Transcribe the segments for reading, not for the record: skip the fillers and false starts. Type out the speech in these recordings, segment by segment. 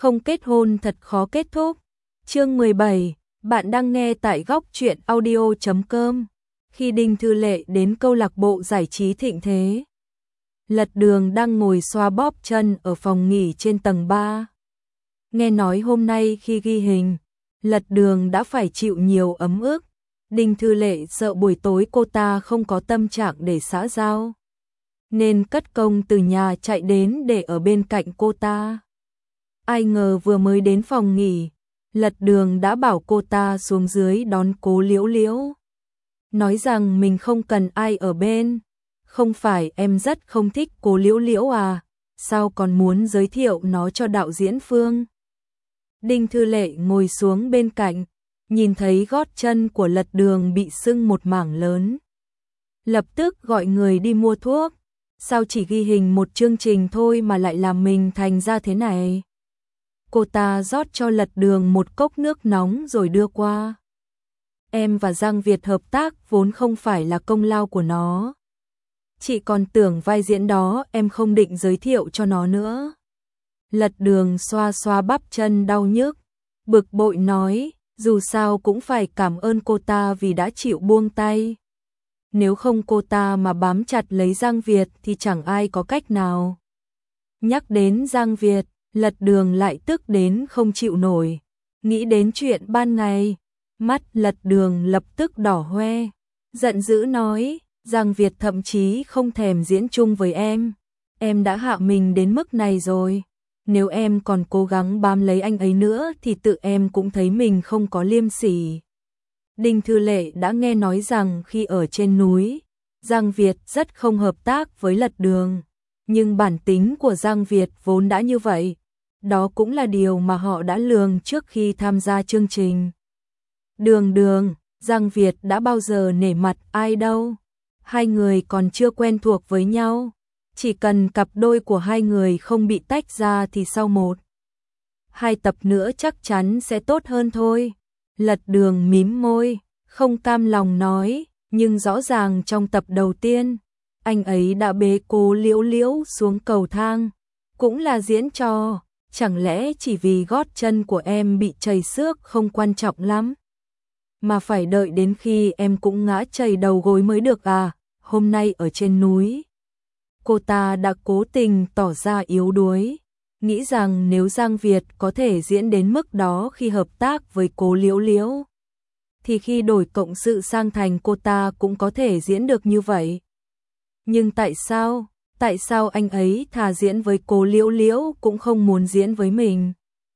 Không kết hôn thật khó kết thúc. Chương 17, bạn đang nghe tại góc truyện audio.com. Khi Đinh Thư Lệ đến câu lạc bộ giải trí Thịnh Thế, Lật Đường đang ngồi xoa bóp chân ở phòng nghỉ trên tầng 3. Nghe nói hôm nay khi ghi hình, Lật Đường đã phải chịu nhiều ấm ức. Đinh Thư Lệ sợ buổi tối cô ta không có tâm trạng để xã giao, nên cất công từ nhà chạy đến để ở bên cạnh cô ta. Ai ngờ vừa mới đến phòng nghỉ, Lật Đường đã bảo cô ta xuống dưới đón Cố Liễu Liễu, nói rằng mình không cần ai ở bên. Không phải em rất không thích Cố Liễu Liễu à, sao còn muốn giới thiệu nó cho đạo diễn Phương? Đinh Thư Lệ ngồi xuống bên cạnh, nhìn thấy gót chân của Lật Đường bị sưng một mảng lớn, lập tức gọi người đi mua thuốc. Sao chỉ ghi hình một chương trình thôi mà lại làm mình thành ra thế này? Cô ta rót cho Lật Đường một cốc nước nóng rồi đưa qua. Em và Giang Việt hợp tác vốn không phải là công lao của nó. Chị còn tưởng vai diễn đó em không định giới thiệu cho nó nữa. Lật Đường xoa xoa bắp chân đau nhức, bực bội nói, dù sao cũng phải cảm ơn cô ta vì đã chịu buông tay. Nếu không cô ta mà bám chặt lấy Giang Việt thì chẳng ai có cách nào. Nhắc đến Giang Việt, Lật Đường lại tức đến không chịu nổi. Nghĩ đến chuyện ban ngày, mắt Lật Đường lập tức đỏ hoe, giận dữ nói, Giang Việt thậm chí không thèm diễn chung với em đã hạ mình đến mức này rồi. Nếu em còn cố gắng bám lấy anh ấy nữa thì tự em cũng thấy mình không có liêm sỉ. Đinh Thư Lệ đã nghe nói rằng khi ở trên núi, Giang Việt rất không hợp tác với Lật Đường, nhưng bản tính của Giang Việt vốn đã như vậy. Đó cũng là điều mà họ đã lường trước khi tham gia chương trình. Đường, Giang Việt đã bao giờ nể mặt ai đâu. Hai người còn chưa quen thuộc với nhau. Chỉ cần cặp đôi của hai người không bị tách ra thì sau 1-2 tập nữa chắc chắn sẽ tốt hơn thôi. Lật Đường mím môi, không cam lòng nói, nhưng rõ ràng trong tập đầu tiên, anh ấy đã bế Cố Liễu Liễu xuống cầu thang, cũng là diễn trò, chẳng lẽ chỉ vì gót chân của em bị trầy xước không quan trọng lắm, mà phải đợi đến khi em cũng ngã trầy đầu gối mới được à? Hôm nay ở trên núi, cô ta đã cố tình tỏ ra yếu đuối, nghĩ rằng nếu Giang Việt có thể diễn đến mức đó khi hợp tác với Cố Liễu Liễu, thì khi đổi cộng sự sang thành cô ta cũng có thể diễn được như vậy. Nhưng tại sao anh ấy thà diễn với Cố Liễu Liễu cũng không muốn diễn với mình?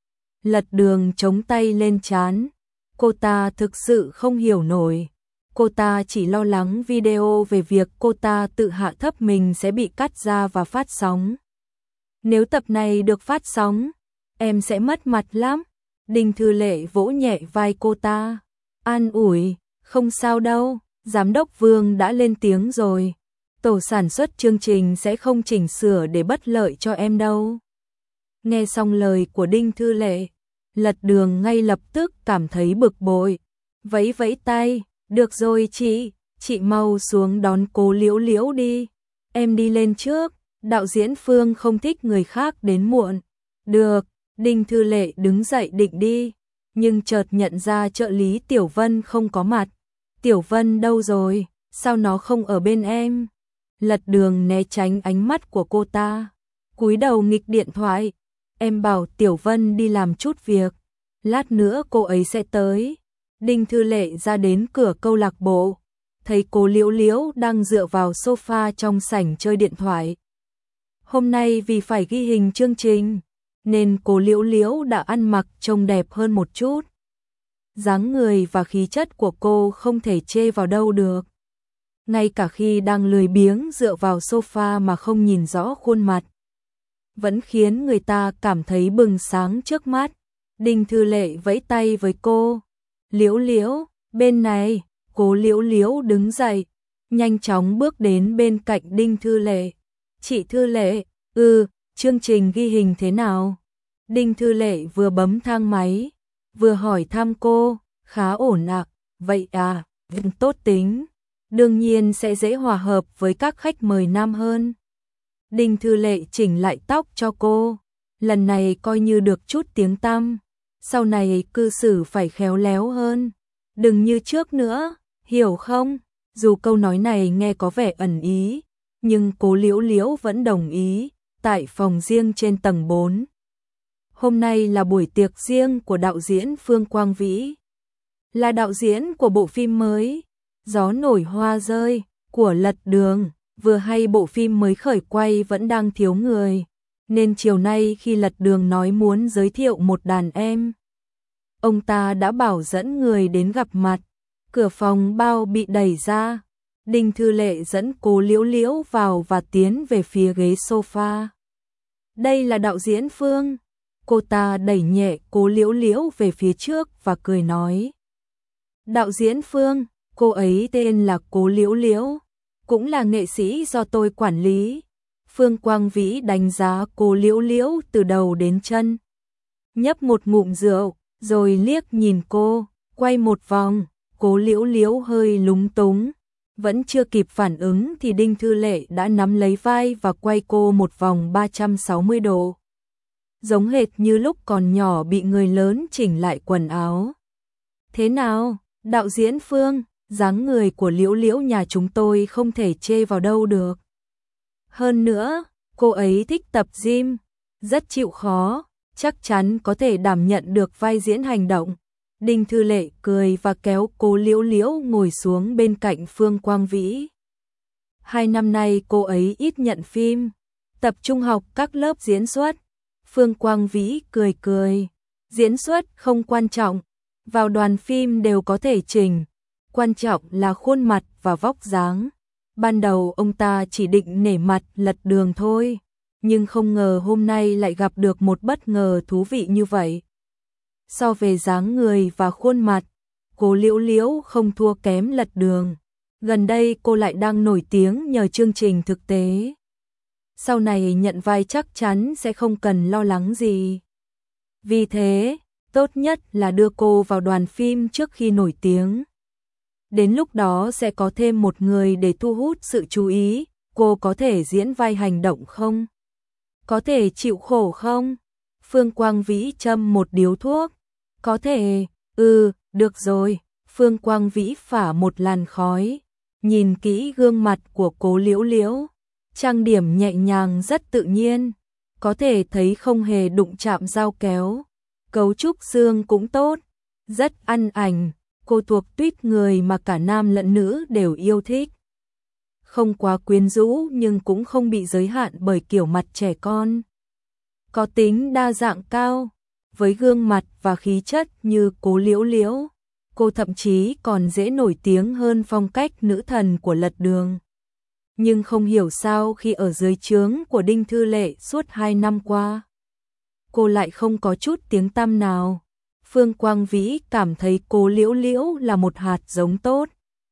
Lật Đường chống tay lên trán, cô ta thực sự không hiểu nổi. Cô ta chỉ lo lắng video về việc cô ta tự hạ thấp mình sẽ bị cắt ra và phát sóng. Nếu tập này được phát sóng, em sẽ mất mặt lắm. Đinh Thư Lệ vỗ nhẹ vai cô ta, an ủi, không sao đâu, giám đốc Vương đã lên tiếng rồi. Tổ sản xuất chương trình sẽ không chỉnh sửa để bất lợi cho em đâu. Nghe xong lời của Đinh Thư Lệ, Lật Đường ngay lập tức cảm thấy bực bội, vẫy vẫy tay, được rồi chị mau xuống đón Cố Liễu Liễu đi, em đi lên trước, đạo diễn Phương không thích người khác đến muộn. Được, Đinh Thư Lệ đứng dậy định đi, nhưng chợt nhận ra trợ lý Tiểu Vân không có mặt. Tiểu Vân đâu rồi, sao nó không ở bên em? Lật Đường né tránh ánh mắt của cô ta, cúi đầu nghịch điện thoại. Em bảo Tiểu Vân đi làm chút việc, lát nữa cô ấy sẽ tới. Đinh Thư Lệ ra đến cửa câu lạc bộ, thấy Cố Liễu Liễu đang dựa vào sofa trong sảnh chơi điện thoại. Hôm nay vì phải ghi hình chương trình, nên Cố Liễu Liễu đã ăn mặc trông đẹp hơn một chút. Dáng người và khí chất của cô không thể chê vào đâu được. Ngay cả khi đang lười biếng dựa vào sofa mà không nhìn rõ khuôn mặt, vẫn khiến người ta cảm thấy bừng sáng trước mắt. Đinh Thư Lệ vẫy tay với cô, Liễu Liễu, bên này. Cố Liễu Liễu đứng dậy, nhanh chóng bước đến bên cạnh Đinh Thư Lệ. Chị Thư Lệ, chương trình ghi hình thế nào? Đinh Thư Lệ vừa bấm thang máy, vừa hỏi thăm cô, khá ổn ạ. Vậy à, tốt tính, đương nhiên sẽ dễ hòa hợp với các khách mời nam hơn. Đinh Thư Lệ chỉnh lại tóc cho cô, lần này coi như được chút tiếng tăm, sau này cư xử phải khéo léo hơn, đừng như trước nữa, hiểu không? Dù câu nói này nghe có vẻ ẩn ý, nhưng Cố Liễu Liễu vẫn đồng ý, tại phòng riêng trên tầng 4. Hôm nay là buổi tiệc riêng của đạo diễn Phương Quang Vĩ, là đạo diễn của bộ phim mới Gió nổi hoa rơi của Lật Đường, vừa hay bộ phim mới khởi quay vẫn đang thiếu người, nên chiều nay khi Lật Đường nói muốn giới thiệu một đàn em, ông ta đã bảo dẫn người đến gặp mặt. Cửa phòng bao bị đẩy ra, Đinh Thư Lệ dẫn Cố Liễu Liễu vào và tiến về phía ghế sofa. Đây là đạo diễn Phương. Cô ta đẩy nhẹ Cố Liễu Liễu về phía trước và cười nói. Đạo diễn Phương, cô ấy tên là Cố Liễu Liễu, cũng là nghệ sĩ do tôi quản lý. Phương Quang Vĩ đánh giá Cố Liễu Liễu từ đầu đến chân, nhấp một ngụm rượu, rồi liếc nhìn cô, quay một vòng. Cố Liễu Liễu hơi lúng túng, vẫn chưa kịp phản ứng thì Đinh Thư Lệ đã nắm lấy vai và quay cô một vòng 360 độ. Giống hệt như lúc còn nhỏ bị người lớn chỉnh lại quần áo. Thế nào, đạo diễn Phương, dáng người của Liễu Liễu nhà chúng tôi không thể chê vào đâu được. Hơn nữa, cô ấy thích tập gym, rất chịu khó, chắc chắn có thể đảm nhận được vai diễn hành động. Đinh Thư Lệ cười và kéo Cố Liễu Liễu ngồi xuống bên cạnh Phương Quang Vĩ. 2 năm nay cô ấy ít nhận phim, tập trung học các lớp diễn xuất. Phương Quang Vĩ cười cười, diễn xuất không quan trọng, vào đoàn phim đều có thể chỉnh, quan trọng là khuôn mặt và vóc dáng. Ban đầu ông ta chỉ định nể mặt Lật Đường thôi, nhưng không ngờ hôm nay lại gặp được một bất ngờ thú vị như vậy. So về dáng người và khuôn mặt, Cố Liễu Liễu không thua kém Lật Đường. Gần đây cô lại đang nổi tiếng nhờ chương trình thực tế. Sau này nhận vai chắc chắn sẽ không cần lo lắng gì. Vì thế, tốt nhất là đưa cô vào đoàn phim trước khi nổi tiếng. Đến lúc đó sẽ có thêm một người để thu hút sự chú ý. Cô có thể diễn vai hành động không? Có thể chịu khổ không? Phương Quang Vĩ châm một điếu thuốc. Có thể, được rồi. Phương Quang Vĩ phả một làn khói, nhìn kỹ gương mặt của Cố Liễu Liễu, trang điểm nhẹ nhàng rất tự nhiên, có thể thấy không hề đụng chạm dao kéo, cấu trúc xương cũng tốt, rất ăn ảnh, cô thuộc tuýp người mà cả nam lẫn nữ đều yêu thích. Không quá quyến rũ nhưng cũng không bị giới hạn bởi kiểu mặt trẻ con. Có tính đa dạng cao, với gương mặt và khí chất như Cố Liễu Liễu, cô thậm chí còn dễ nổi tiếng hơn phong cách nữ thần của Lật Đường. Nhưng không hiểu sao khi ở dưới trướng của Đinh Thư Lệ suốt 2 năm qua, cô lại không có chút tiếng tăm nào. Phương Quang Vĩ cảm thấy Cố Liễu Liễu là một hạt giống tốt.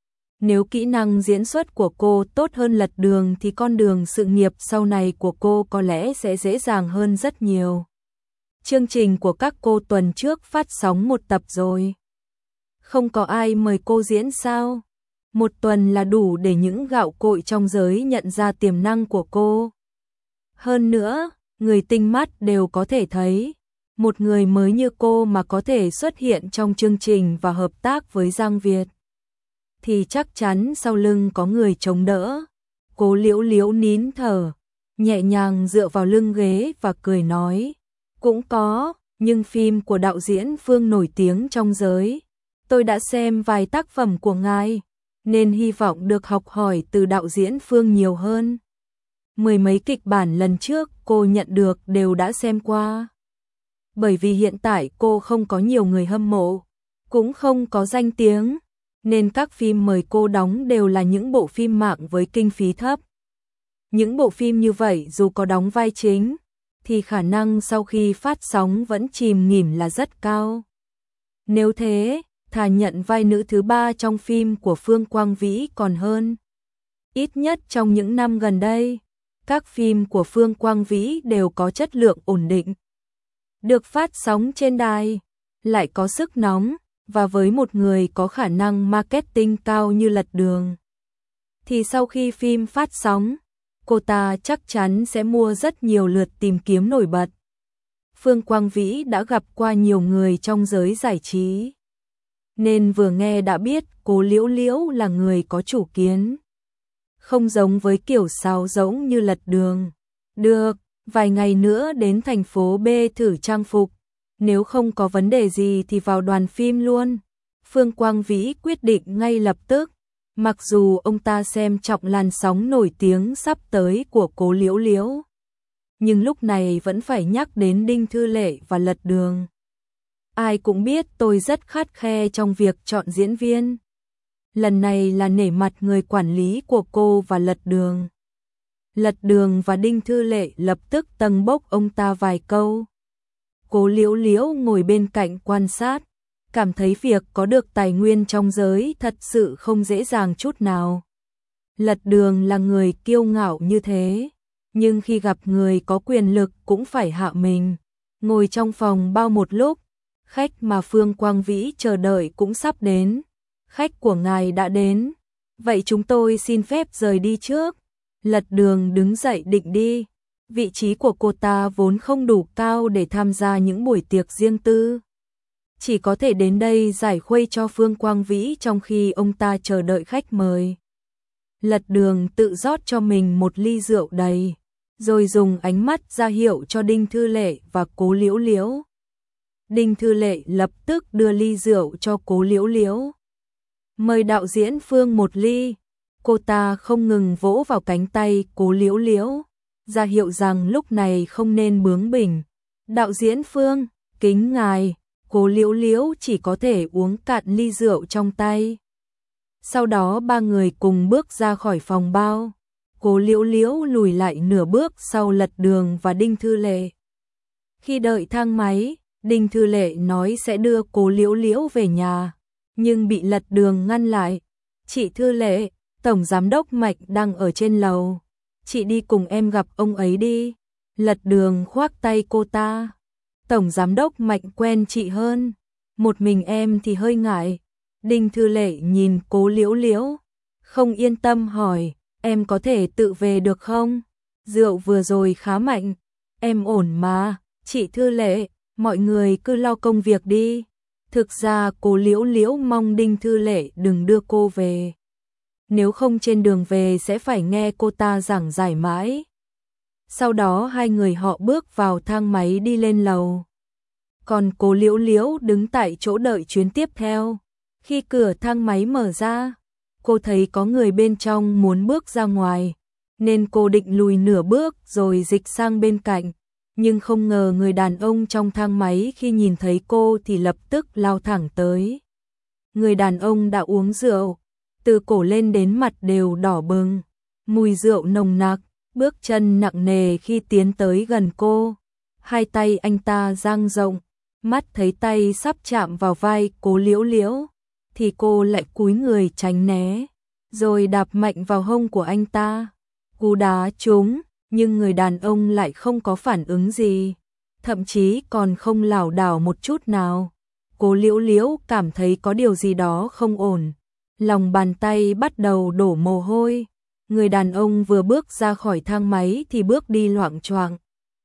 Nếu kỹ năng diễn xuất của cô tốt hơn Lật Đường thì con đường sự nghiệp sau này của cô có lẽ sẽ dễ dàng hơn rất nhiều. Chương trình của các cô tuần trước phát sóng 1 tập rồi. Không có ai mời cô diễn sao? 1 tuần là đủ để những gạo cội trong giới nhận ra tiềm năng của cô. Hơn nữa, người tinh mắt đều có thể thấy, một người mới như cô mà có thể xuất hiện trong chương trình và hợp tác với Giang Việt, thì chắc chắn sau lưng có người chống đỡ. Cố Liễu Liễu nín thở, nhẹ nhàng dựa vào lưng ghế và cười nói, cũng có, nhưng phim của đạo diễn Phương nổi tiếng trong giới. Tôi đã xem vài tác phẩm của ngài, nên hy vọng được học hỏi từ đạo diễn Phương nhiều hơn. 10 mấy kịch bản lần trước cô nhận được đều đã xem qua. Bởi vì hiện tại cô không có nhiều người hâm mộ, cũng không có danh tiếng, nên các phim mời cô đóng đều là những bộ phim mạng với kinh phí thấp. Những bộ phim như vậy dù có đóng vai chính, thì khả năng sau khi phát sóng vẫn chìm nghỉm là rất cao. Nếu thế, thà nhận vai nữ thứ 3 trong phim của Phương Quang Vĩ còn hơn. Ít nhất trong những năm gần đây, các phim của Phương Quang Vĩ đều có chất lượng ổn định, được phát sóng trên đài, lại có sức nóng, và với một người có khả năng marketing cao như Lật Đường, thì sau khi phim phát sóng, cô ta chắc chắn sẽ mua rất nhiều lượt tìm kiếm nổi bật. Phương Quang Vĩ đã gặp qua nhiều người trong giới giải trí, nên vừa nghe đã biết Cố Liễu Liễu là người có chủ kiến. Không giống với kiểu sáo rỗng như Lật Đường. Được, vài ngày nữa đến thành phố B thử trang phục, nếu không có vấn đề gì thì vào đoàn phim luôn. Phương Quang Vĩ quyết định ngay lập tức, mặc dù ông ta xem trọng làn sóng nổi tiếng sắp tới của Cố Liễu Liễu, nhưng lúc này vẫn phải nhắc đến Đinh Thư Lệ và Lật Đường. Ai cũng biết tôi rất khắt khe trong việc chọn diễn viên. Lần này là nể mặt người quản lý của cô và Lật Đường. Lật Đường và Đinh Thư Lệ lập tức tâng bốc ông ta vài câu. Cố Liễu Liễu ngồi bên cạnh quan sát, cảm thấy việc có được tài nguyên trong giới thật sự không dễ dàng chút nào. Lật Đường là người kiêu ngạo như thế, nhưng khi gặp người có quyền lực cũng phải hạ mình. Ngồi trong phòng bao một lúc, khách mà Phương Quang Vĩ chờ đợi cũng sắp đến. Khách của ngài đã đến, vậy chúng tôi xin phép rời đi trước. Lật Đường đứng dậy định đi. Vị trí của cô ta vốn không đủ cao để tham gia những buổi tiệc riêng tư, chỉ có thể đến đây giải khuây cho Phương Quang Vĩ trong khi ông ta chờ đợi khách mời. Lật Đường tự rót cho mình một ly rượu đầy, rồi dùng ánh mắt ra hiệu cho Đinh Thư Lệ và Cố Liễu Liễu. Đinh Thư Lệ lập tức đưa ly rượu cho Cố Liễu Liễu. Mời đạo diễn Phương một ly. Cô ta không ngừng vỗ vào cánh tay Cố Liễu Liễu, ra hiệu rằng lúc này không nên bướng bỉnh. Đạo diễn Phương, kính ngài. Cố Liễu Liễu chỉ có thể uống cạn ly rượu trong tay. Sau đó ba người cùng bước ra khỏi phòng bao. Cố Liễu Liễu lùi lại nửa bước sau Lật Đường và Đinh Thư Lệ. Khi đợi thang máy, Đinh Thư Lệ nói sẽ đưa Cố Liễu Liễu về nhà, nhưng bị Lật Đường ngăn lại. Chị Thư Lệ, Tổng Giám đốc Mạnh đang ở trên lầu. Chị đi cùng em gặp ông ấy đi. Lật Đường khoác tay cô ta. Tổng Giám đốc Mạnh quen chị hơn. Một mình em thì hơi ngại. Đinh Thư Lệ nhìn Cố Liễu Liễu, không yên tâm hỏi, em có thể tự về được không? Rượu vừa rồi khá mạnh. Em ổn mà, chị Thư Lệ, mọi người cứ lo công việc đi. Thực ra Cố Liễu Liễu mong Đinh Thư Lệ đừng đưa cô về. Nếu không trên đường về sẽ phải nghe cô ta giảng giải mãi. Sau đó hai người họ bước vào thang máy đi lên lầu. Còn Cố Liễu Liễu đứng tại chỗ đợi chuyến tiếp theo. Khi cửa thang máy mở ra, cô thấy có người bên trong muốn bước ra ngoài, nên cô định lùi nửa bước rồi dịch sang bên cạnh. Nhưng không ngờ người đàn ông trong thang máy khi nhìn thấy cô thì lập tức lao thẳng tới. Người đàn ông đã uống rượu, từ cổ lên đến mặt đều đỏ bừng, mùi rượu nồng nặc, bước chân nặng nề khi tiến tới gần cô. Hai tay anh ta dang rộng, mắt thấy tay sắp chạm vào vai Cố Liễu Liễu, thì cô lại cúi người tránh né, rồi đạp mạnh vào hông của anh ta. Cú đá trúng, nhưng người đàn ông lại không có phản ứng gì, thậm chí còn không lảo đảo một chút nào. Cố Liễu Liễu cảm thấy có điều gì đó không ổn, lòng bàn tay bắt đầu đổ mồ hôi. Người đàn ông vừa bước ra khỏi thang máy thì bước đi loạng choạng.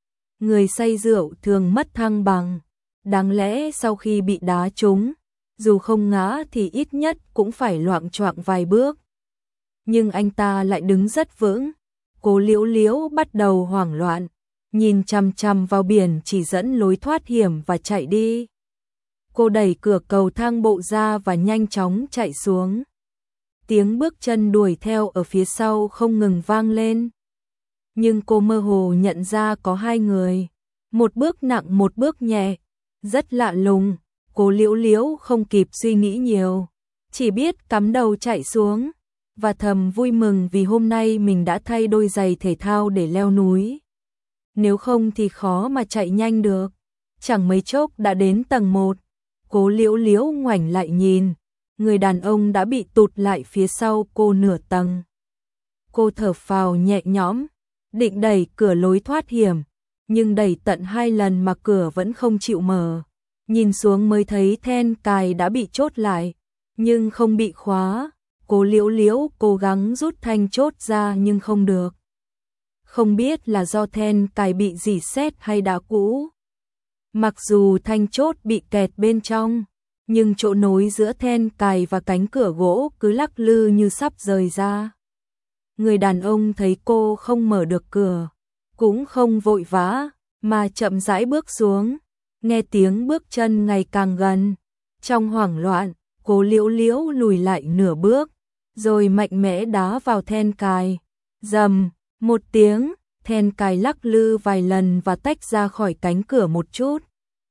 Người say rượu thường mất thăng bằng, đáng lẽ sau khi bị đá trúng, dù không ngã thì ít nhất cũng phải loạng choạng vài bước. Nhưng anh ta lại đứng rất vững. Cố Liễu Liễu bắt đầu hoảng loạn, nhìn chằm chằm vào biển chỉ dẫn lối thoát hiểm và chạy đi. Cô đẩy cửa cầu thang bộ ra và nhanh chóng chạy xuống. Tiếng bước chân đuổi theo ở phía sau không ngừng vang lên. Nhưng cô mơ hồ nhận ra có hai người, một bước nặng một bước nhẹ, rất lạ lùng. Cố Liễu Liễu không kịp suy nghĩ nhiều, chỉ biết cắm đầu chạy xuống và thầm vui mừng vì hôm nay mình đã thay đôi giày thể thao để leo núi. Nếu không thì khó mà chạy nhanh được. Chẳng mấy chốc đã đến tầng 1. Cố Liễu Liễu ngoảnh lại nhìn, người đàn ông đã bị tụt lại phía sau cô nửa tầng. Cô thở phào nhẹ nhõm, định đẩy cửa lối thoát hiểm, nhưng đẩy tận 2 lần mà cửa vẫn không chịu mở. Nhìn xuống mới thấy then cài đã bị chốt lại, nhưng không bị khóa. Cố Liễu Liễu cố gắng rút thanh chốt ra nhưng không được. Không biết là do then cài bị rỉ sét hay đã cũ. Mặc dù thanh chốt bị kẹt bên trong, nhưng chỗ nối giữa then cài và cánh cửa gỗ cứ lắc lư như sắp rời ra. Người đàn ông thấy cô không mở được cửa, cũng không vội vã, mà chậm rãi bước xuống, nghe tiếng bước chân ngày càng gần. Trong hoảng loạn, Cố Liễu Liễu lùi lại nửa bước, rồi mạnh mẽ đá vào then cài. Rầm, một tiếng, then cài lắc lư vài lần và tách ra khỏi cánh cửa một chút.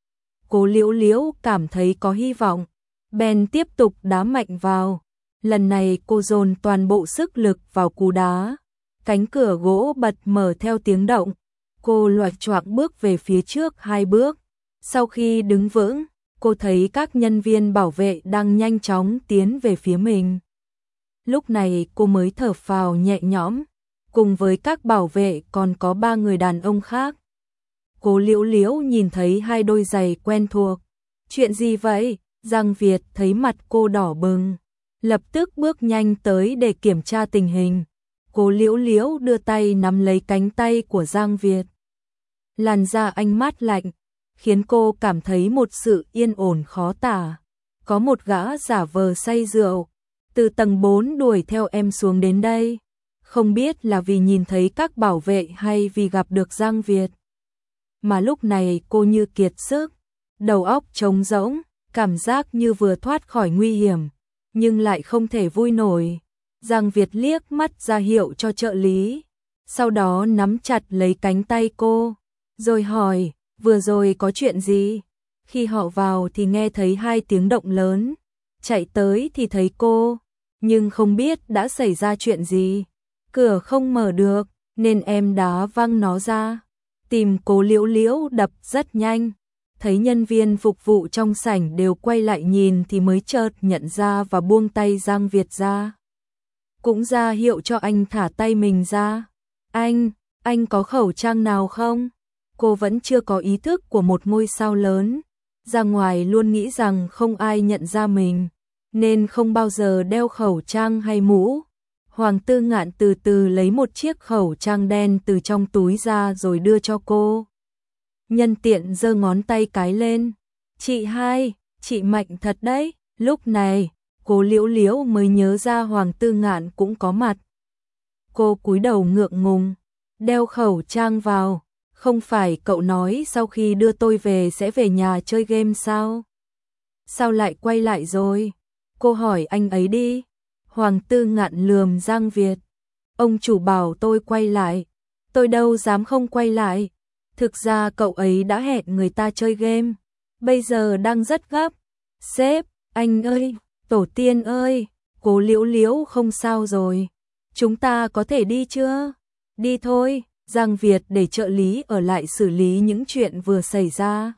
Cố Liễu Liễu cảm thấy có hy vọng, bèn tiếp tục đá mạnh vào. Lần này cô dồn toàn bộ sức lực vào cú đá. Cánh cửa gỗ bật mở theo tiếng động. Cô loạch choạng bước về phía trước 2 bước. Sau khi đứng vững, cô thấy các nhân viên bảo vệ đang nhanh chóng tiến về phía mình. Lúc này cô mới thở phào nhẹ nhõm. Cùng với các bảo vệ còn có 3 người đàn ông khác. Cố Liễu Liễu nhìn thấy 2 đôi giày quen thuộc. Chuyện gì vậy? Giang Việt thấy mặt cô đỏ bừng, lập tức bước nhanh tới để kiểm tra tình hình. Cố Liễu Liễu đưa tay nắm lấy cánh tay của Giang Việt. Làn da anh mát lạnh, khiến cô cảm thấy một sự yên ổn khó tả. Có một gã giả vờ say rượu, từ tầng 4 đuổi theo em xuống đến đây. Không biết là vì nhìn thấy các bảo vệ hay vì gặp được Giang Việt. Mà lúc này cô như kiệt sức, đầu óc trống rỗng, cảm giác như vừa thoát khỏi nguy hiểm, nhưng lại không thể vui nổi. Giang Việt liếc mắt ra hiệu cho trợ lý, sau đó nắm chặt lấy cánh tay cô, rồi hỏi, vừa rồi có chuyện gì? Khi họ vào thì nghe thấy 2 tiếng động lớn, chạy tới thì thấy cô, nhưng không biết đã xảy ra chuyện gì. Cửa không mở được, nên em đá văng nó ra. Tìm Cố Liễu Liễu đập rất nhanh, thấy nhân viên phục vụ trong sảnh đều quay lại nhìn thì mới chợt nhận ra và buông tay Giang Việt ra. Cũng ra hiệu cho anh thả tay mình ra. Anh có khẩu trang nào không? Cô vẫn chưa có ý thức của một ngôi sao lớn. Ra ngoài luôn nghĩ rằng không ai nhận ra mình, nên không bao giờ đeo khẩu trang hay mũ. Hoàng Tư Ngạn từ từ lấy một chiếc khẩu trang đen từ trong túi ra rồi đưa cho cô. Nhân tiện giơ ngón tay cái lên. Chị hai, chị mạnh thật đấy. Lúc này, Cố Liễu Liễu mới nhớ ra Hoàng Tư Ngạn cũng có mặt. Cô cúi đầu ngượng ngùng, đeo khẩu trang vào. Không phải cậu nói sau khi đưa tôi về sẽ về nhà chơi game sao? Sao lại quay lại rồi? Cô hỏi anh ấy đi. Hoàng Tư Ngạn lườm Giang Việt. Ông chủ bảo tôi quay lại. Tôi đâu dám không quay lại. Thực ra cậu ấy đã hẹn người ta chơi game. Bây giờ đang rất gấp. Sếp, anh ơi, tổ tiên ơi, Cố Liễu Liễu không sao rồi. Chúng ta có thể đi chưa? Đi thôi. Giang Việt để trợ lý ở lại xử lý những chuyện vừa xảy ra.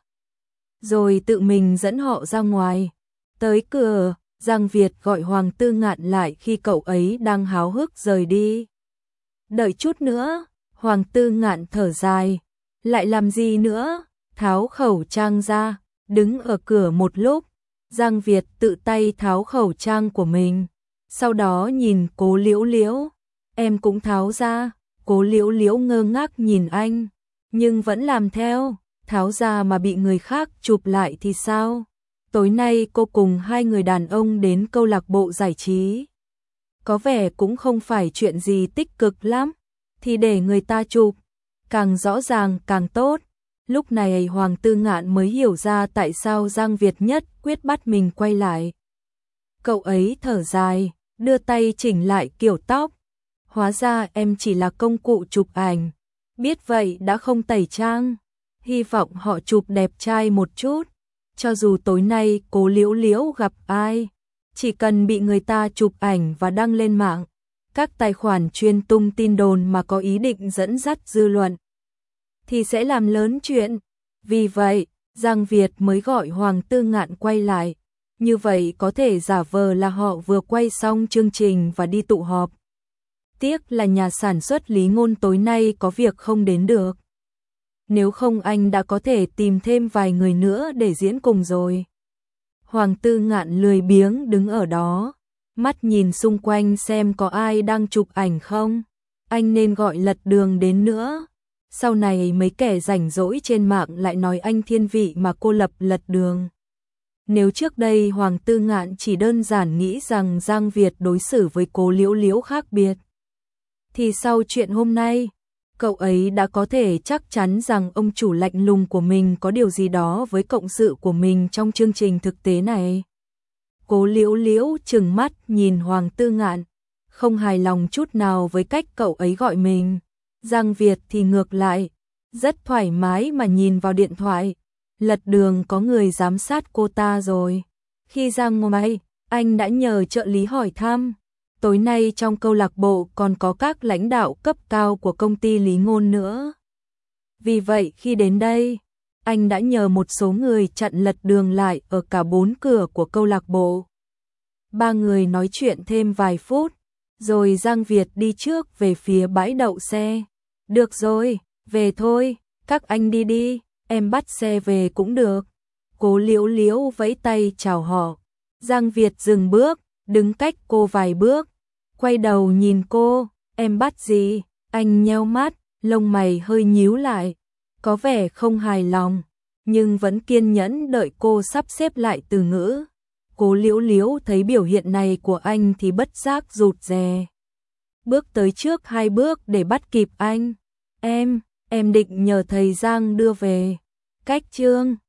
Rồi tự mình dẫn họ ra ngoài. Tới cửa, Giang Việt gọi Hoàng Tư Ngạn lại khi cậu ấy đang háo hức rời đi. Đợi chút nữa, Hoàng Tư Ngạn thở dài. Lại làm gì nữa? Tháo khẩu trang ra, đứng ở cửa một lúc. Giang Việt tự tay tháo khẩu trang của mình. Sau đó nhìn Cố Liễu Liễu. Em cũng tháo ra. Cố Liễu Liễu ngơ ngác nhìn anh, nhưng vẫn làm theo. Tháo ra mà bị người khác chụp lại thì sao? Tối nay cô cùng 2 người đàn ông đến câu lạc bộ giải trí. Có vẻ cũng không phải chuyện gì tích cực lắm, thì để người ta chụp, càng rõ ràng càng tốt. Lúc này Hoàng Tư Ngạn mới hiểu ra tại sao Giang Việt nhất quyết bắt mình quay lại. Cậu ấy thở dài, đưa tay chỉnh lại kiểu tóc. Hóa ra em chỉ là công cụ chụp ảnh. Biết vậy đã không tẩy trang. Hy vọng họ chụp đẹp trai một chút. Cho dù tối nay Cố Liễu Liễu gặp ai, chỉ cần bị người ta chụp ảnh và đăng lên mạng, các tài khoản chuyên tung tin đồn mà có ý định dẫn dắt dư luận, thì sẽ làm lớn chuyện. Vì vậy, Giang Việt mới gọi Hoàng Tư Ngạn quay lại. Như vậy có thể giả vờ là họ vừa quay xong chương trình và đi tụ họp. Tiếc là nhà sản xuất Lý Ngôn tối nay có việc không đến được. Nếu không anh đã có thể tìm thêm vài người nữa để diễn cùng rồi. Hoàng Tư Ngạn lười biếng đứng ở đó, mắt nhìn xung quanh xem có ai đang chụp ảnh không. Anh nên gọi Lật Đường đến nữa. Sau này mấy kẻ rảnh rỗi trên mạng lại nói anh thiên vị mà cô Lập lật đường. Nếu trước đây Hoàng Tư Ngạn chỉ đơn giản nghĩ rằng Giang Việt đối xử với Cố Liễu Liễu khác biệt, thì sau chuyện hôm nay, cậu ấy đã có thể chắc chắn rằng ông chủ lạnh lùng của mình có điều gì đó với cộng sự của mình trong chương trình thực tế này. Cố Liễu Liễu trừng mắt nhìn Hoàng Tư Ngạn, không hài lòng chút nào với cách cậu ấy gọi mình. Giang Việt thì ngược lại, rất thoải mái mà nhìn vào điện thoại. Lật đường có người giám sát cô ta rồi. Khi ra ngoài, anh đã nhờ trợ lý hỏi thăm. Tối nay trong câu lạc bộ còn có các lãnh đạo cấp cao của công ty Lý Ngôn nữa. Vì vậy khi đến đây, anh đã nhờ một số người chặn lật đường lại ở cả 4 cửa của câu lạc bộ. Ba người nói chuyện thêm vài phút, rồi Giang Việt đi trước về phía bãi đậu xe. Được rồi, về thôi, các anh đi đi, em bắt xe về cũng được. Cố Liễu Liễu vẫy tay chào họ. Giang Việt dừng bước, đứng cách cô vài bước, quay đầu nhìn cô, em bắt gì? Anh nheo mắt, lông mày hơi nhíu lại, có vẻ không hài lòng, nhưng vẫn kiên nhẫn đợi cô sắp xếp lại từ ngữ. Cố Liễu Liễu thấy biểu hiện này của anh thì bất giác rụt rè. Bước tới trước 2 bước để bắt kịp anh. Em định nhờ thầy Giang đưa về. Cách chương